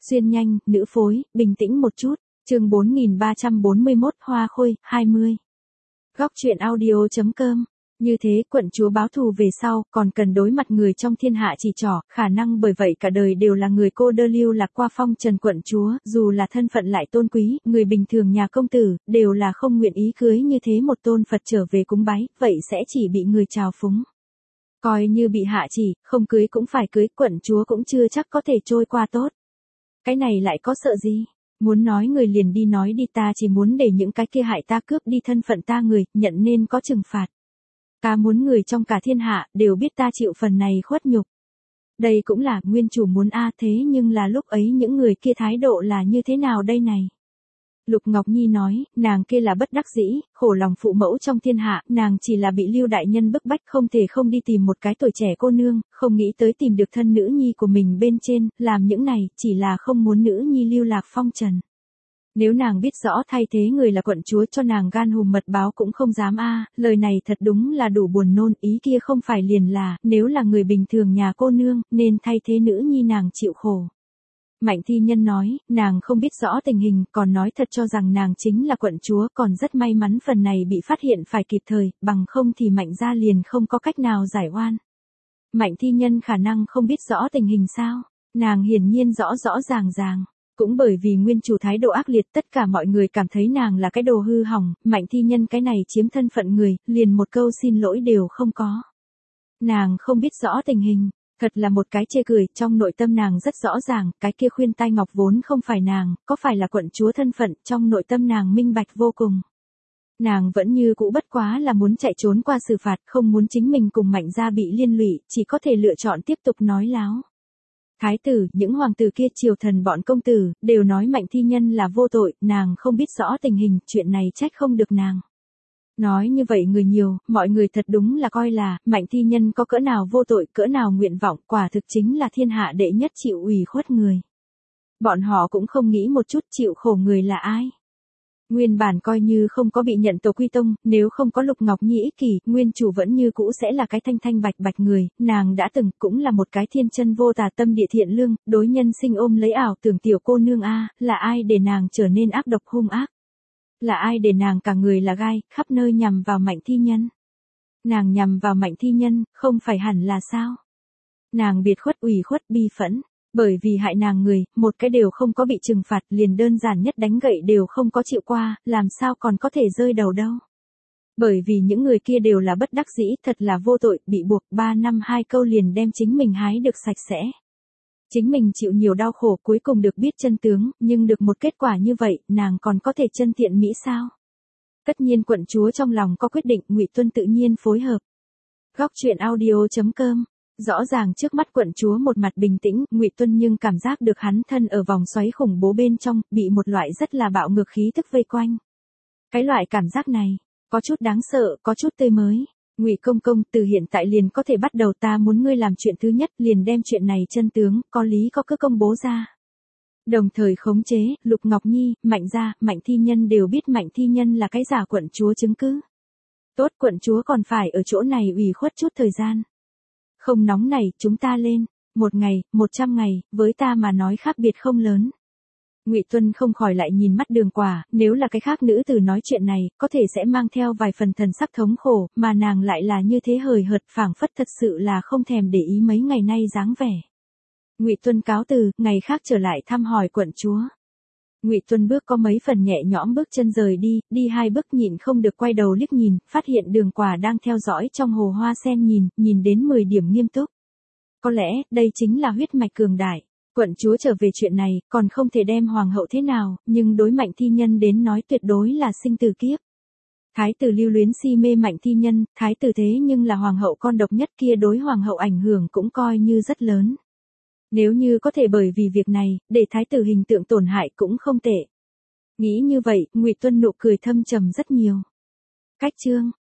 Xuyên nhanh, nữ phối, bình tĩnh một chút. Chương 4341 Hoa Khôi, 20. Góc truyện audio.com. Như thế, quận chúa báo thù về sau, còn cần đối mặt người trong thiên hạ chỉ trỏ, khả năng bởi vậy cả đời đều là người cô đơn lưu lạc qua phong trần quận chúa, dù là thân phận lại tôn quý, người bình thường nhà công tử, đều là không nguyện ý cưới như thế một tôn Phật trở về cúng bái, vậy sẽ chỉ bị người trào phúng. Coi như bị hạ chỉ, không cưới cũng phải cưới, quận chúa cũng chưa chắc có thể trôi qua tốt. Cái này lại có sợ gì? Muốn nói người liền đi nói đi, ta chỉ muốn để những cái kia hại ta cướp đi thân phận ta người, nhận nên có trừng phạt. Ta muốn người trong cả thiên hạ, đều biết ta chịu phần này khuất nhục. Đây cũng là nguyên chủ muốn thế nhưng là lúc ấy những người kia thái độ là như thế nào đây này? Lục Ngọc Nhi nói, nàng kia là bất đắc dĩ, khổ lòng phụ mẫu trong thiên hạ, nàng chỉ là bị Lưu đại nhân bức bách không thể không đi tìm một cái tuổi trẻ cô nương, không nghĩ tới tìm được thân nữ nhi của mình bên trên, làm những này, chỉ là không muốn nữ nhi lưu lạc phong trần. Nếu nàng biết rõ thay thế người là quận chúa cho nàng gan hùm mật báo cũng không dám lời này thật đúng là đủ buồn nôn, ý kia không phải liền là, nếu là người bình thường nhà cô nương, nên thay thế nữ nhi nàng chịu khổ. Mạnh Thi Nhân nói, nàng không biết rõ tình hình, còn nói thật cho rằng nàng chính là quận chúa, còn rất may mắn phần này bị phát hiện phải kịp thời, bằng không thì Mạnh gia liền không có cách nào giải oan. Mạnh Thi Nhân khả năng không biết rõ tình hình sao? Nàng hiển nhiên rõ rõ ràng. Cũng bởi vì nguyên chủ thái độ ác liệt, tất cả mọi người cảm thấy nàng là cái đồ hư hỏng, Mạnh Thi Nhân cái này chiếm thân phận người, liền một câu xin lỗi đều không có. Nàng không biết rõ tình hình. Thật là một cái chê cười, trong nội tâm nàng rất rõ ràng, cái kia khuyên tai ngọc vốn không phải nàng, có phải là quận chúa thân phận, trong nội tâm nàng minh bạch vô cùng. Nàng vẫn như cũ bất quá là muốn chạy trốn qua xử phạt, không muốn chính mình cùng Mạnh gia bị liên lụy, chỉ có thể lựa chọn tiếp tục nói láo. Thái tử, những hoàng tử kia triều thần bọn công tử, đều nói Mạnh Thi Nhân là vô tội, nàng không biết rõ tình hình, chuyện này trách không được nàng. Nói như vậy người nhiều, mọi người thật đúng là coi là, Mạnh Thi Nhân có cỡ nào vô tội, cỡ nào nguyện vọng, quả thực chính là thiên hạ đệ nhất chịu ủy khuất người. Bọn họ cũng không nghĩ một chút chịu khổ người là ai. Nguyên bản coi như không có bị nhận tổ quy tông, nếu không có Lục Ngọc Nhi ích kỷ, nguyên chủ vẫn như cũ sẽ là cái thanh thanh bạch bạch người, nàng đã từng cũng là một cái thiên chân vô tà tâm địa thiện lương, đối nhân sinh ôm lấy ảo tưởng tiểu cô nương là ai để nàng trở nên ác độc hung ác. Là ai để nàng cả người là gai, khắp nơi nhằm vào Mạnh Thi Nhân. Nàng nhằm vào Mạnh Thi Nhân, không phải hẳn là sao? Nàng biệt khuất ủy khuất bi phẫn, bởi vì hại nàng người, một cái đều không có bị trừng phạt, liền đơn giản nhất đánh gậy đều không có chịu qua, làm sao còn có thể rơi đầu đâu. Bởi vì những người kia đều là bất đắc dĩ, thật là vô tội, bị buộc 3 năm 2 câu liền đem chính mình hái được sạch sẽ. Chính mình chịu nhiều đau khổ cuối cùng được biết chân tướng, nhưng được một kết quả như vậy, nàng còn có thể chân thiện mỹ sao? Tất nhiên quận chúa trong lòng có quyết định, Ngụy Tuân tự nhiên phối hợp. Góc truyện audio.com. Rõ ràng trước mắt quận chúa một mặt bình tĩnh, Ngụy Tuân nhưng cảm giác được hắn thân ở vòng xoáy khủng bố bên trong, bị một loại rất là bạo ngược khí tức vây quanh. Cái loại cảm giác này, có chút đáng sợ, có chút tươi mới. Ngụy công công, từ hiện tại liền có thể bắt đầu, ta muốn ngươi làm chuyện thứ nhất, liền đem chuyện này chân tướng, có lý có cứ công bố ra. Đồng thời khống chế, Lục Ngọc Nhi, Mạnh gia, Mạnh Thi Nhân đều biết Mạnh Thi Nhân là cái giả quận chúa chứng cứ. Tốt, quận chúa còn phải ở chỗ này ủy khuất chút thời gian. Không nóng này, chúng ta lên. 1 ngày, 100 ngày, với ta mà nói khác biệt không lớn. Ngụy Tuân không khỏi lại nhìn mắt Đường Quả, nếu là cái khác nữ tử nói chuyện này, có thể sẽ mang theo vài phần thần sắc thống khổ, mà nàng lại là như thế hời hợt, phảng phất thật sự là không thèm để ý mấy ngày nay dáng vẻ. Ngụy Tuân cáo từ, ngày khác trở lại thăm hỏi quận chúa. Ngụy Tuân bước có mấy phần nhẹ nhõm bước chân rời đi 2 bước nhịn không được quay đầu liếc nhìn, phát hiện Đường Quả đang theo dõi trong hồ hoa sen nhìn đến 10 điểm nghiêm túc. Có lẽ, đây chính là huyết mạch cường đại. Quận chúa trở về chuyện này, còn không thể đem hoàng hậu thế nào, nhưng đối Mạnh Thi Nhân đến nói tuyệt đối là sinh tử kiếp. Thái tử lưu luyến si mê Mạnh Thi Nhân, thái tử thế nhưng là hoàng hậu con độc nhất kia, đối hoàng hậu ảnh hưởng cũng coi như rất lớn. Nếu như có thể bởi vì việc này, để thái tử hình tượng tổn hại cũng không tệ. Nghĩ như vậy, Ngụy Tuân nụ cười thâm trầm rất nhiều. Cách chương.